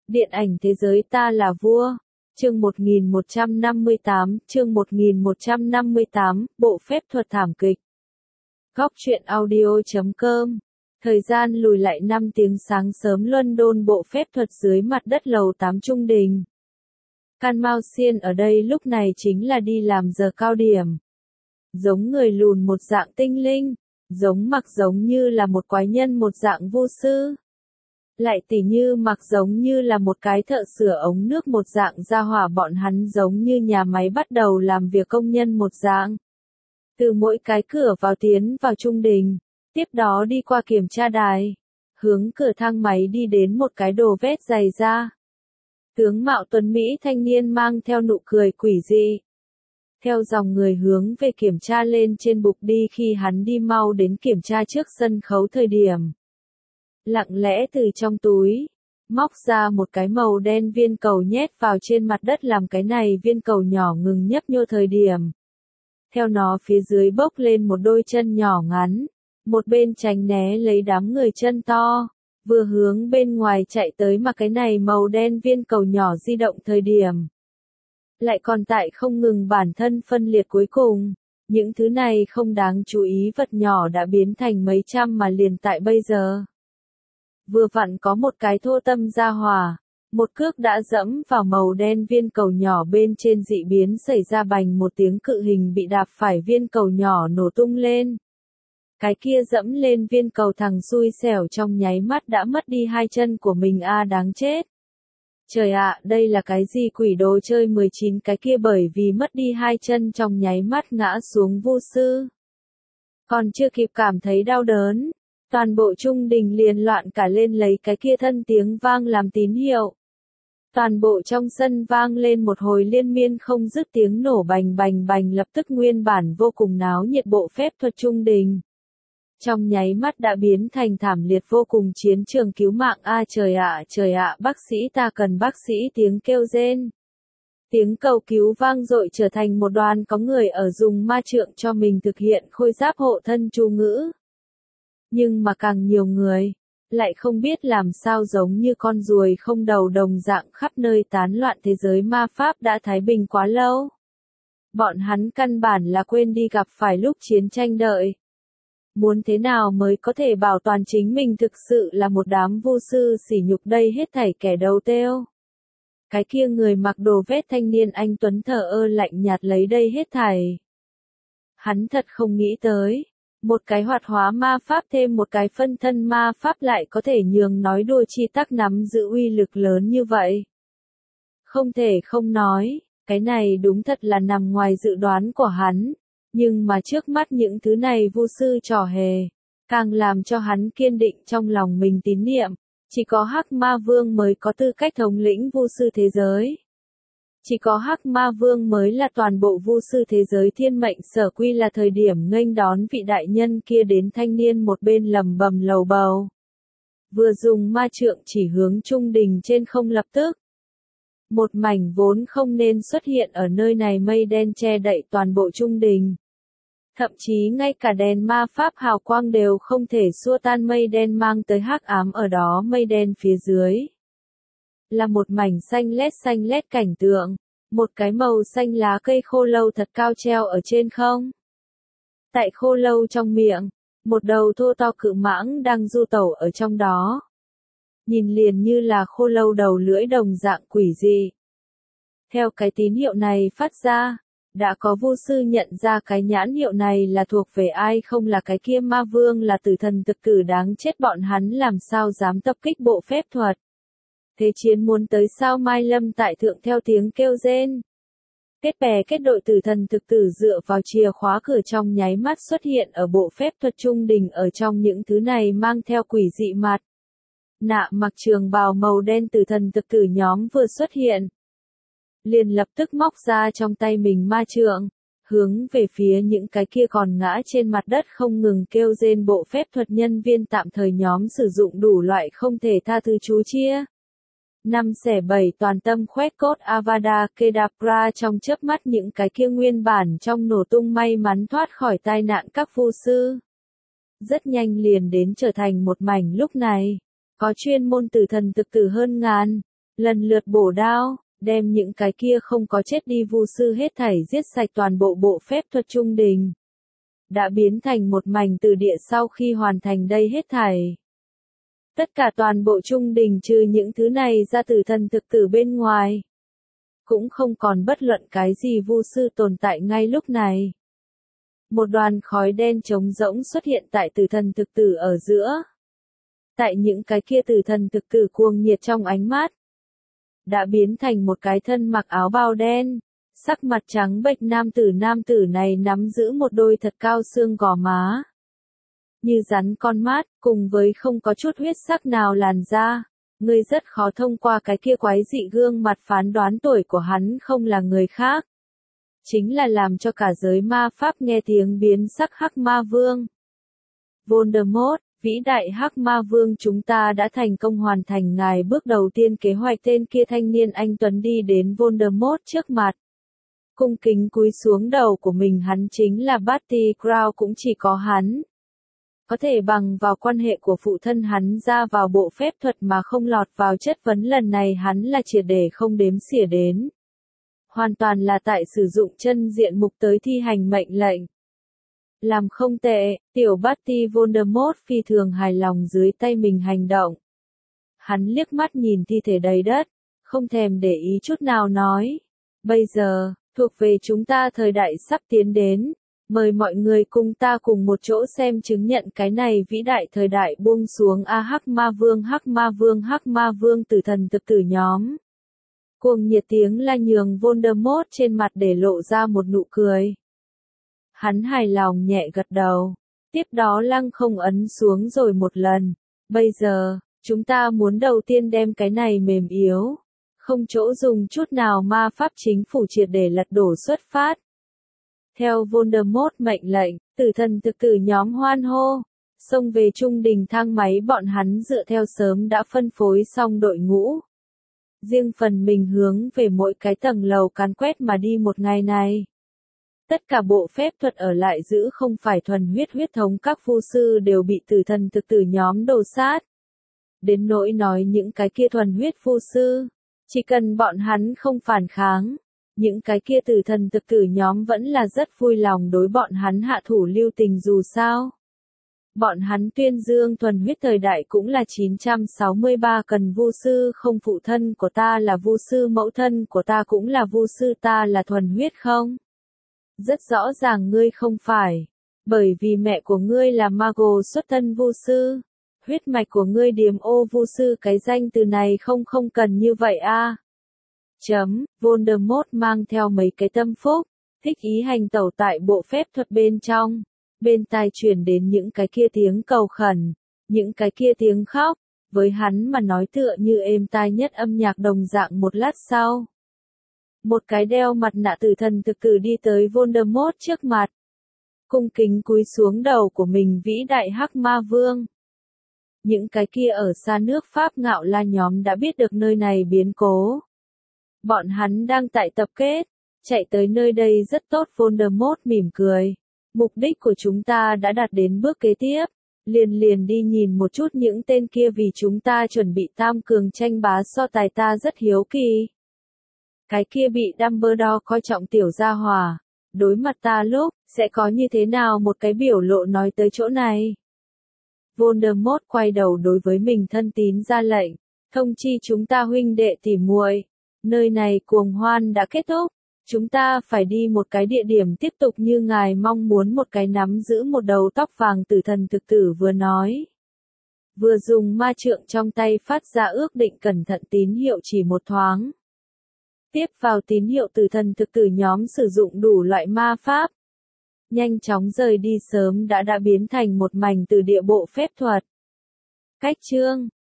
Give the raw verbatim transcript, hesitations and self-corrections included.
Điện ảnh thế giới ta là vua. Chương một nghìn một trăm năm mươi tám, chương một nghìn một trăm năm mươi tám, bộ phép thuật thảm kịch. Góc truyện audio chấm com. Thời gian lùi lại năm tiếng sáng sớm London, bộ phép thuật dưới mặt đất lầu tám trung đình. Can Mao Xiên ở đây lúc này chính là đi làm giờ cao điểm. Giống người lùn một dạng tinh linh, giống mặc giống như là một quái nhân một dạng vô sư. Lại tỉ như mặc giống như là một cái thợ sửa ống nước một dạng gia hỏa, bọn hắn giống như nhà máy bắt đầu làm việc công nhân một dạng. Từ mỗi cái cửa vào tiến vào trung đình, tiếp đó đi qua kiểm tra đài, hướng cửa thang máy đi đến một cái đồ vét dày ra. Tướng mạo tuấn Mỹ thanh niên mang theo nụ cười quỷ dị. Theo dòng người hướng về kiểm tra lên trên bục đi, khi hắn đi mau đến kiểm tra trước sân khấu thời điểm. Lặng lẽ từ trong túi, móc ra một cái màu đen viên cầu nhét vào trên mặt đất, làm cái này viên cầu nhỏ ngừng nhấp nhô thời điểm. Theo nó phía dưới bốc lên một đôi chân nhỏ ngắn, một bên tránh né lấy đám người chân to, vừa hướng bên ngoài chạy tới, mà cái này màu đen viên cầu nhỏ di động thời điểm. Lại còn tại không ngừng bản thân phân liệt, cuối cùng, những thứ này không đáng chú ý vật nhỏ đã biến thành mấy trăm, mà liền tại bây giờ. Vừa vặn có một cái thô tâm gia hỏa, một cước đã dẫm vào màu đen viên cầu nhỏ bên trên, dị biến xảy ra, bành một tiếng, cự hình bị đạp phải, viên cầu nhỏ nổ tung lên. Cái kia dẫm lên viên cầu thằng xui xẻo trong nháy mắt đã mất đi hai chân của mình, a đáng chết. Trời ạ, đây là cái gì quỷ đồ chơi mười chín, cái kia bởi vì mất đi hai chân trong nháy mắt ngã xuống vô sư. Còn chưa kịp cảm thấy đau đớn, toàn bộ trung đình liền loạn cả lên, lấy cái kia thân tiếng vang làm tín hiệu. Toàn bộ trong sân vang lên một hồi liên miên không dứt tiếng nổ bành bành bành, lập tức nguyên bản vô cùng náo nhiệt bộ phép thuật trung đình. Trong nháy mắt đã biến thành thảm liệt vô cùng chiến trường cứu mạng, a trời ạ, trời ạ, bác sĩ, ta cần bác sĩ, tiếng kêu rên. Tiếng cầu cứu vang dội, trở thành một đoàn có người ở dùng ma trượng cho mình thực hiện khôi giáp hộ thân chú ngữ. Nhưng mà càng nhiều người, lại không biết làm sao, giống như con ruồi không đầu đồng dạng khắp nơi tán loạn. Thế giới ma pháp đã thái bình quá lâu. Bọn hắn căn bản là quên đi gặp phải lúc chiến tranh đợi. Muốn thế nào mới có thể bảo toàn chính mình thực sự là một đám vô sư sỉ nhục đây hết thảy kẻ đầu têu. Cái kia người mặc đồ vét thanh niên anh tuấn thờ ơ lạnh nhạt lấy đây hết thảy. Hắn thật không nghĩ tới, một cái hoạt hóa ma pháp thêm một cái phân thân ma pháp lại có thể nhường nói đùa chi tắc nắm giữ uy lực lớn như vậy. Không thể không nói, cái này đúng thật là nằm ngoài dự đoán của hắn. Nhưng mà trước mắt những thứ này vô sư trò hề, càng làm cho hắn kiên định trong lòng mình tín niệm, chỉ có Hắc Ma Vương mới có tư cách thống lĩnh vô sư thế giới. Chỉ có Hắc Ma Vương mới là toàn bộ vô sư thế giới thiên mệnh sở quy. Là thời điểm nghênh đón vị đại nhân kia đến, thanh niên một bên lầm bầm lầu bầu, vừa dùng ma trượng chỉ hướng trung đình trên không. Lập tức, một mảnh vốn không nên xuất hiện ở nơi này mây đen che đậy toàn bộ trung đình. Thậm chí ngay cả đèn ma pháp hào quang đều không thể xua tan mây đen mang tới hắc ám. Ở đó mây đen phía dưới là một mảnh xanh lét xanh lét cảnh tượng, một cái màu xanh lá cây khô lâu thật cao treo ở trên không. Tại khô lâu trong miệng, một đầu thô to cự mãng đang du tẩu ở trong đó. Nhìn liền như là khô lâu đầu lưỡi đồng dạng quỷ dị. Theo cái tín hiệu này phát ra, đã có vô sư nhận ra cái nhãn hiệu này là thuộc về ai không, là cái kia ma vương, là tử thần thực cử đáng chết. Bọn hắn làm sao dám tập kích bộ phép thuật? Thế chiến muốn tới sao? Mai Lâm tại thượng theo tiếng kêu rên. Kết bè kết đội, tử thần thực tử dựa vào chìa khóa cửa trong nháy mắt xuất hiện ở bộ phép thuật trung đình. Ở trong những thứ này mang theo quỷ dị mặt nạ, mặc trường bào màu đen tử thần thực tử nhóm vừa xuất hiện, liền lập tức móc ra trong tay mình ma trượng, hướng về phía những cái kia còn ngã trên mặt đất không ngừng kêu rên bộ phép thuật nhân viên tạm thời nhóm, sử dụng đủ loại không thể tha thứ chú chia. Năm xẻ bảy toàn tâm khoét cốt Avada Kedavra. Trong chớp mắt những cái kia nguyên bản trong nổ tung may mắn thoát khỏi tai nạn các vô sư, rất nhanh liền đến trở thành một mảnh. Lúc này, có chuyên môn tử thần thực tử hơn ngàn, lần lượt bổ đao, đem những cái kia không có chết đi vu sư hết thảy giết sạch toàn bộ bộ phép thuật trung đình. Đã biến thành một mảnh từ địa sau khi hoàn thành đây hết thảy. Tất cả toàn bộ trung đình trừ những thứ này ra từ thần thực tử bên ngoài. Cũng không còn bất luận cái gì vu sư tồn tại ngay lúc này. Một đoàn khói đen trống rỗng xuất hiện tại tử thần thực tử ở giữa. Tại những cái kia tử thần thực tử cuồng nhiệt trong ánh mắt. Đã biến thành một cái thân mặc áo bào đen. Sắc mặt trắng bệch nam tử nam tử này nắm giữ một đôi thật cao xương gò má. Như rắn con mát, cùng với không có chút huyết sắc nào làn da. Ngươi rất khó thông qua cái kia quái dị gương mặt phán đoán tuổi của hắn không là người khác. Chính là làm cho cả giới ma pháp nghe tiếng biến sắc Hắc Ma Vương. Voldemort, vĩ đại Hắc Ma Vương, chúng ta đã thành công hoàn thành ngài bước đầu tiên kế hoạch. Tên kia thanh niên anh tuấn đi đến Voldemort trước mặt. Cung kính cúi xuống đầu của mình, hắn chính là Barty Crouch, cũng chỉ có hắn. Có thể bằng vào quan hệ của phụ thân hắn ra vào bộ phép thuật mà không lọt vào chất vấn, lần này hắn là triệt để không đếm xỉa đến. Hoàn toàn là tại sử dụng chân diện mục tới thi hành mệnh lệnh. Làm không tệ, tiểu Barty. Voldemort phi thường hài lòng dưới tay mình hành động. Hắn liếc mắt nhìn thi thể đầy đất, không thèm để ý chút nào nói. Bây giờ, thuộc về chúng ta thời đại sắp tiến đến. Mời mọi người cùng ta cùng một chỗ xem chứng nhận cái này vĩ đại thời đại buông xuống a. Hắc Ma Vương, Hắc Ma Vương, Hắc Ma Vương, tử thần thực tử nhóm. Cuồng nhiệt tiếng la nhường Voldemort trên mặt để lộ ra một nụ cười. Hắn hài lòng nhẹ gật đầu. Tiếp đó lăng không ấn xuống rồi một lần. Bây giờ, chúng ta muốn đầu tiên đem cái này mềm yếu. Không chỗ dùng chút nào ma pháp chính phủ triệt để lật đổ xuất phát. Theo Voldemort mệnh lệnh, tử thần thực tử nhóm hoan hô. Xông về trung đình thang máy, bọn hắn dựa theo sớm đã phân phối xong đội ngũ. Riêng phần mình hướng về mỗi cái tầng lầu càn quét mà đi một ngày này. Tất cả bộ phép thuật ở lại giữ không phải thuần huyết huyết thống các phu sư đều bị tử thần thực tử nhóm đồ sát. Đến nỗi nói những cái kia thuần huyết phu sư, chỉ cần bọn hắn không phản kháng, những cái kia tử thần thực tử nhóm vẫn là rất vui lòng đối bọn hắn hạ thủ lưu tình dù sao. Bọn hắn tuyên dương thuần huyết thời đại cũng là chín trăm sáu mươi ba, cần vu sư không, phụ thân của ta là vu sư, mẫu thân của ta cũng là vu sư, ta là thuần huyết không? Rất rõ ràng ngươi không phải, bởi vì mẹ của ngươi là mago xuất thân vu sư, huyết mạch của ngươi điềm ô vu sư, cái danh từ này không không cần như vậy a. À. Chấm, Voldemort mang theo mấy cái tâm phúc, thích ý hành tẩu tại bộ phép thuật bên trong. Bên tai truyền đến những cái kia tiếng cầu khẩn, những cái kia tiếng khóc, với hắn mà nói tựa như êm tai nhất âm nhạc đồng dạng. Một lát sau, một cái đeo mặt nạ tử thần thực tử đi tới Voldemort trước mặt. Cung kính cúi xuống đầu của mình, vĩ đại Hắc Ma Vương. Những cái kia ở xa nước Pháp ngạo la nhóm đã biết được nơi này biến cố. Bọn hắn đang tại tập kết, chạy tới nơi đây rất tốt. Voldemort mỉm cười. Mục đích của chúng ta đã đạt đến bước kế tiếp, liền liền đi nhìn một chút những tên kia, vì chúng ta chuẩn bị tam cường tranh bá so tài, ta rất hiếu kỳ. Cái kia bị Dumbledore coi trọng tiểu gia hỏa, đối mặt ta lúc, sẽ có như thế nào một cái biểu lộ, nói tới chỗ này. Voldemort quay đầu đối với mình thân tín ra lệnh, thông chi chúng ta huynh đệ tỉ muội, nơi này cuồng hoan đã kết thúc. Chúng ta phải đi một cái địa điểm tiếp tục như ngài mong muốn. Một cái nắm giữ một đầu tóc vàng tử thần thực tử vừa nói, vừa dùng ma trượng trong tay phát ra ước định cẩn thận tín hiệu. Chỉ một thoáng, tiếp vào tín hiệu, tử thần thực tử nhóm sử dụng đủ loại ma pháp, nhanh chóng rời đi. Sớm đã đã biến thành một mảnh từ địa bộ phép thuật. Cách chương